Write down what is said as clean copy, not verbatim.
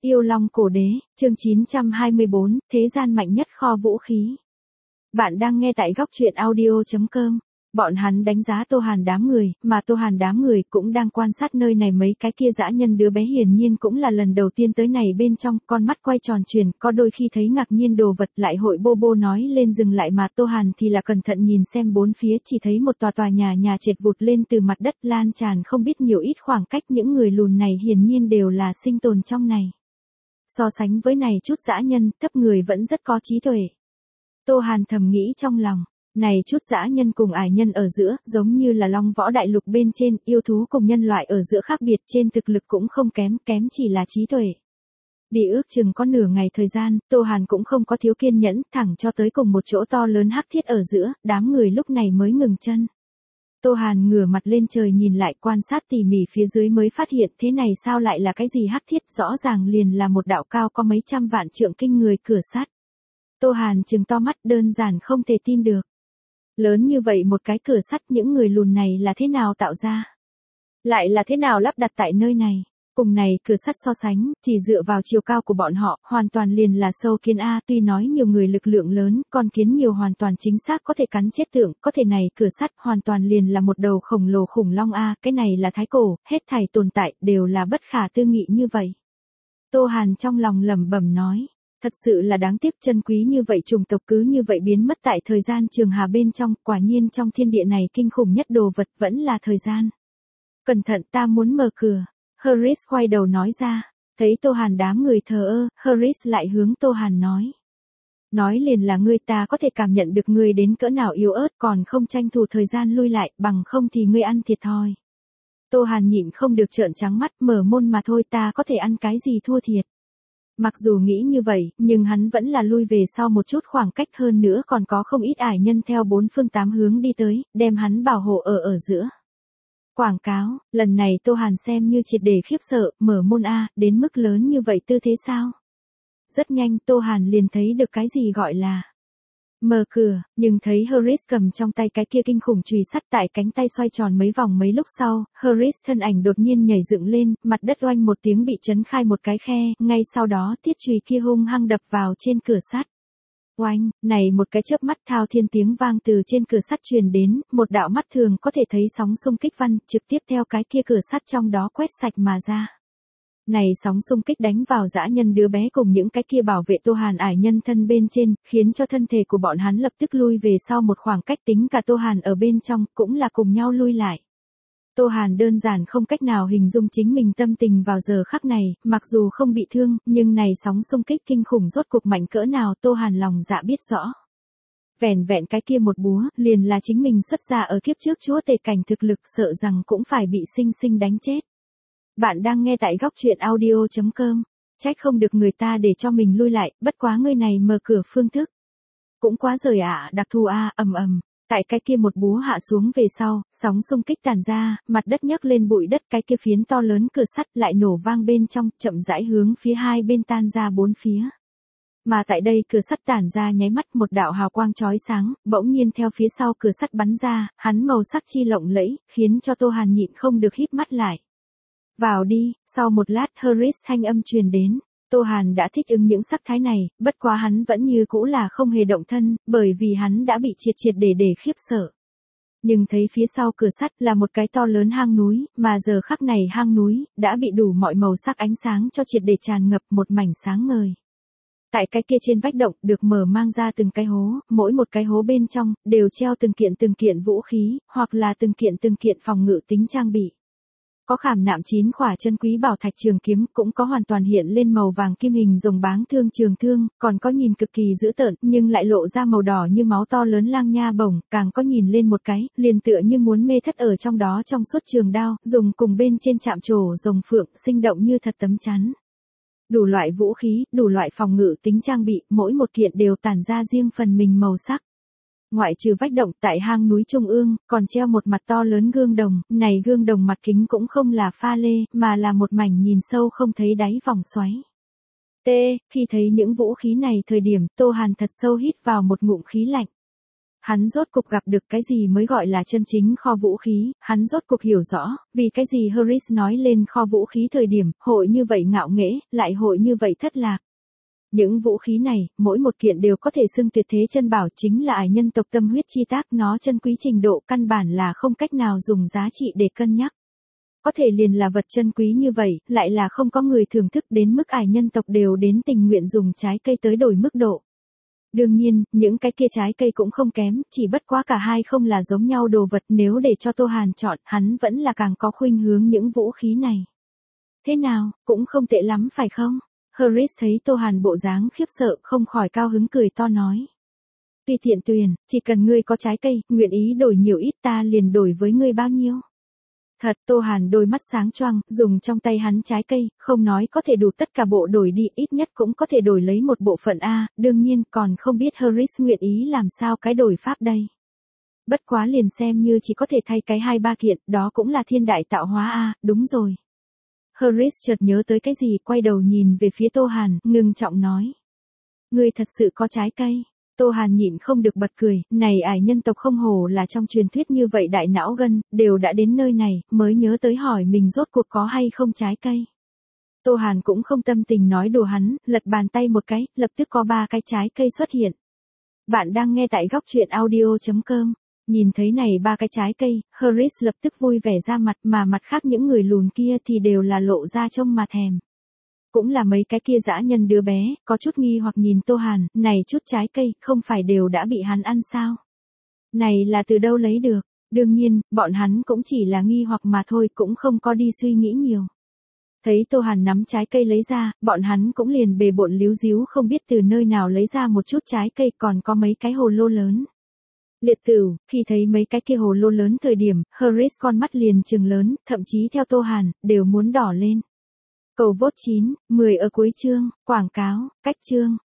Yêu Long Cổ Đế, chương 924, Thế gian mạnh nhất kho vũ khí. Bạn đang nghe tại góc truyện audio.com. Bọn hắn đánh giá Tô Hàn đám người, mà Tô Hàn đám người cũng đang quan sát nơi này. Mấy cái kia dã nhân đứa bé hiển nhiên cũng là lần đầu tiên tới này bên trong, con mắt quay tròn chuyển, có đôi khi thấy ngạc nhiên đồ vật lại hội bô bô nói lên dừng lại, mà Tô Hàn thì là cẩn thận nhìn xem bốn phía, chỉ thấy một tòa nhà trệt vụt lên từ mặt đất, lan tràn không biết nhiều ít khoảng cách. Những người lùn này hiển nhiên đều là sinh tồn trong này. So sánh với này chút dã nhân, thấp người vẫn rất có trí tuệ. Tô Hàn thầm nghĩ trong lòng, này chút dã nhân cùng ải nhân ở giữa, giống như là Long Võ Đại Lục bên trên, yêu thú cùng nhân loại ở giữa khác biệt, trên thực lực cũng không kém, kém chỉ là trí tuệ. Đi ước chừng có nửa ngày thời gian, Tô Hàn cũng không có thiếu kiên nhẫn, thẳng cho tới cùng một chỗ to lớn hắc thiết ở giữa, đám người lúc này mới ngừng chân. Tô Hàn ngửa mặt lên trời nhìn lại, quan sát tỉ mỉ phía dưới mới phát hiện thế này sao lại là cái gì hắc thiết, rõ ràng liền là một đạo cao có mấy trăm vạn trượng kinh người cửa sắt. Tô Hàn trừng to mắt, đơn giản không thể tin được. Lớn như vậy một cái cửa sắt, những người lùn này là thế nào tạo ra? Lại là thế nào lắp đặt tại nơi này? Cùng này cửa sắt so sánh, chỉ dựa vào chiều cao của bọn họ, hoàn toàn liền là sâu kiến A. Tuy nói nhiều người lực lượng lớn, con kiến nhiều hoàn toàn chính xác có thể cắn chết tượng, có thể này cửa sắt hoàn toàn liền là một đầu khổng lồ khủng long A. Cái này là thái cổ, hết thảy tồn tại, đều là bất khả tư nghị như vậy. Tô Hàn trong lòng lẩm bẩm nói. Thật sự là đáng tiếc, chân quý như vậy chủng tộc cứ như vậy biến mất tại thời gian trường hà bên trong, quả nhiên trong thiên địa này kinh khủng nhất đồ vật vẫn là thời gian. Cẩn thận, ta muốn mở cửa. Harris quay đầu nói ra, thấy Tô Hàn đám người thờ ơ, Harris lại hướng Tô Hàn nói. Nói liền là ngươi, ta có thể cảm nhận được ngươi đến cỡ nào yếu ớt, còn không tranh thủ thời gian lui lại, bằng không thì ngươi ăn thiệt thòi. Tô Hàn nhịn không được trợn trắng mắt, mở môn mà thôi, ta có thể ăn cái gì thua thiệt. Mặc dù nghĩ như vậy, nhưng hắn vẫn là lui về sau một chút khoảng cách, hơn nữa còn có không ít ải nhân theo bốn phương tám hướng đi tới, đem hắn bảo hộ ở giữa. Quảng cáo, lần này Tô Hàn xem như triệt để khiếp sợ, mở môn A, đến mức lớn như vậy tư thế sao? Rất nhanh Tô Hàn liền thấy được cái gì gọi là mở cửa, nhưng thấy Harris cầm trong tay cái kia kinh khủng chùy sắt tại cánh tay xoay tròn mấy vòng, mấy lúc sau, Harris thân ảnh đột nhiên nhảy dựng lên, mặt đất oanh một tiếng bị chấn khai một cái khe, ngay sau đó tiết chùy kia hung hăng đập vào trên cửa sắt. Oanh, này một cái chớp mắt thao thiên tiếng vang từ trên cửa sắt truyền đến, một đạo mắt thường có thể thấy sóng xung kích văn, trực tiếp theo cái kia cửa sắt trong đó quét sạch mà ra. Này sóng xung kích đánh vào dã nhân đứa bé cùng những cái kia bảo vệ Tô Hàn ải nhân thân bên trên, khiến cho thân thể của bọn hắn lập tức lui về sau một khoảng cách, tính cả Tô Hàn ở bên trong, cũng là cùng nhau lui lại. Tô Hàn đơn giản không cách nào hình dung chính mình tâm tình vào giờ khắc này, mặc dù không bị thương, nhưng này sóng xung kích kinh khủng rốt cuộc mạnh cỡ nào Tô Hàn lòng dạ biết rõ. Vẻn vẹn cái kia một búa, liền là chính mình xuất ra ở kiếp trước chúa tể cảnh thực lực, sợ rằng cũng phải bị sinh sinh đánh chết. Bạn đang nghe tại góc truyện audio.com, trách không được người ta để cho mình lui lại, bất quá người này mở cửa phương thức. Cũng quá rời đặc thù ầm ầm, tại cái kia một búa hạ xuống về sau, sóng xung kích tàn ra, mặt đất nhấc lên bụi đất, cái kia phiến to lớn cửa sắt lại nổ vang bên trong, chậm rãi hướng phía hai bên tan ra bốn phía. Mà tại đây cửa sắt tản ra nháy mắt, một đạo hào quang chói sáng, bỗng nhiên theo phía sau cửa sắt bắn ra, hắn màu sắc chi lộng lẫy, khiến cho Tô Hàn nhịn không được híp mắt lại. Vào đi, sau một lát Harris thanh âm truyền đến, Tô Hàn đã thích ứng những sắc thái này, bất quá hắn vẫn như cũ là không hề động thân, bởi vì hắn đã bị triệt để khiếp sợ. Nhưng thấy phía sau cửa sắt là một cái to lớn hang núi, mà giờ khắc này hang núi đã bị đủ mọi màu sắc ánh sáng cho triệt để tràn ngập, một mảnh sáng ngời. Tại cái kia trên vách động được mở mang ra từng cái hố, mỗi một cái hố bên trong đều treo từng kiện vũ khí, hoặc là từng kiện phòng ngự tính trang bị. Có khảm nạm 9 khỏa chân quý bảo thạch trường kiếm, cũng có hoàn toàn hiện lên màu vàng kim hình rồng báng thương trường thương, còn có nhìn cực kỳ dữ tợn nhưng lại lộ ra màu đỏ như máu to lớn lang nha bổng, càng có nhìn lên một cái, liền tựa như muốn mê thất ở trong đó trong suốt trường đao, dùng cùng bên trên chạm trổ rồng phượng, sinh động như thật tấm chắn. Đủ loại vũ khí, đủ loại phòng ngự tính trang bị, mỗi một kiện đều tản ra riêng phần mình màu sắc. Ngoại trừ vách động, tại hang núi trung ương, còn treo một mặt to lớn gương đồng, này gương đồng mặt kính cũng không là pha lê, mà là một mảnh nhìn sâu không thấy đáy vòng xoáy. Khi thấy những vũ khí này thời điểm, Tô Hàn thật sâu hít vào một ngụm khí lạnh. Hắn rốt cục gặp được cái gì mới gọi là chân chính kho vũ khí, hắn rốt cục hiểu rõ, vì cái gì Harris nói lên kho vũ khí thời điểm, hội như vậy ngạo nghễ, lại hội như vậy thất lạc. Những vũ khí này, mỗi một kiện đều có thể xưng tuyệt thế chân bảo, chính là ải nhân tộc tâm huyết chi tác, nó chân quý trình độ căn bản là không cách nào dùng giá trị để cân nhắc. Có thể liền là vật chân quý như vậy, lại là không có người thưởng thức đến mức ải nhân tộc đều đến tình nguyện dùng trái cây tới đổi mức độ. Đương nhiên, những cái kia trái cây cũng không kém, chỉ bất quá cả hai không là giống nhau đồ vật, nếu để cho Tô Hàn chọn, hắn vẫn là càng có khuynh hướng những vũ khí này. Thế nào, cũng không tệ lắm phải không? Harris thấy Tô Hàn bộ dáng khiếp sợ, không khỏi cao hứng cười to nói. Tùy tiện tuyền, chỉ cần ngươi có trái cây, nguyện ý đổi nhiều ít ta liền đổi với ngươi bao nhiêu. Thật, Tô Hàn đôi mắt sáng choang, dùng trong tay hắn trái cây, không nói có thể đủ tất cả bộ đổi đi, ít nhất cũng có thể đổi lấy một bộ phận A, đương nhiên còn không biết Harris nguyện ý làm sao cái đổi pháp đây. Bất quá liền xem như chỉ có thể thay cái 2-3 kiện, đó cũng là thiên đại tạo hóa A, đúng rồi. Harris chợt nhớ tới cái gì, quay đầu nhìn về phía Tô Hàn, ngưng trọng nói. Ngươi thật sự có trái cây. Tô Hàn nhịn không được bật cười, này ải nhân tộc không hổ là trong truyền thuyết như vậy đại não gân, đều đã đến nơi này, mới nhớ tới hỏi mình rốt cuộc có hay không trái cây. Tô Hàn cũng không tâm tình nói đùa hắn, lật bàn tay một cái, lập tức có 3 cái trái cây xuất hiện. Bạn đang nghe tại góc truyện audio.com. Nhìn thấy này 3 cái trái cây, Harris lập tức vui vẻ ra mặt, mà mặt khác những người lùn kia thì đều là lộ ra trông mà thèm. Cũng là mấy cái kia dã nhân đứa bé, có chút nghi hoặc nhìn Tô Hàn, này chút trái cây, không phải đều đã bị hắn ăn sao? Này là từ đâu lấy được? Đương nhiên, bọn hắn cũng chỉ là nghi hoặc mà thôi, cũng không có đi suy nghĩ nhiều. Thấy Tô Hàn nắm trái cây lấy ra, bọn hắn cũng liền bề bộn líu díu không biết từ nơi nào lấy ra một chút trái cây, còn có mấy cái hồ lô lớn. Liệt tửu, khi thấy mấy cái kia hồ lô lớn thời điểm, Harris con mắt liền trừng lớn, thậm chí theo Tô Hàn, đều muốn đỏ lên. Cầu vote 9, 10 ở cuối chương, quảng cáo, cách chương.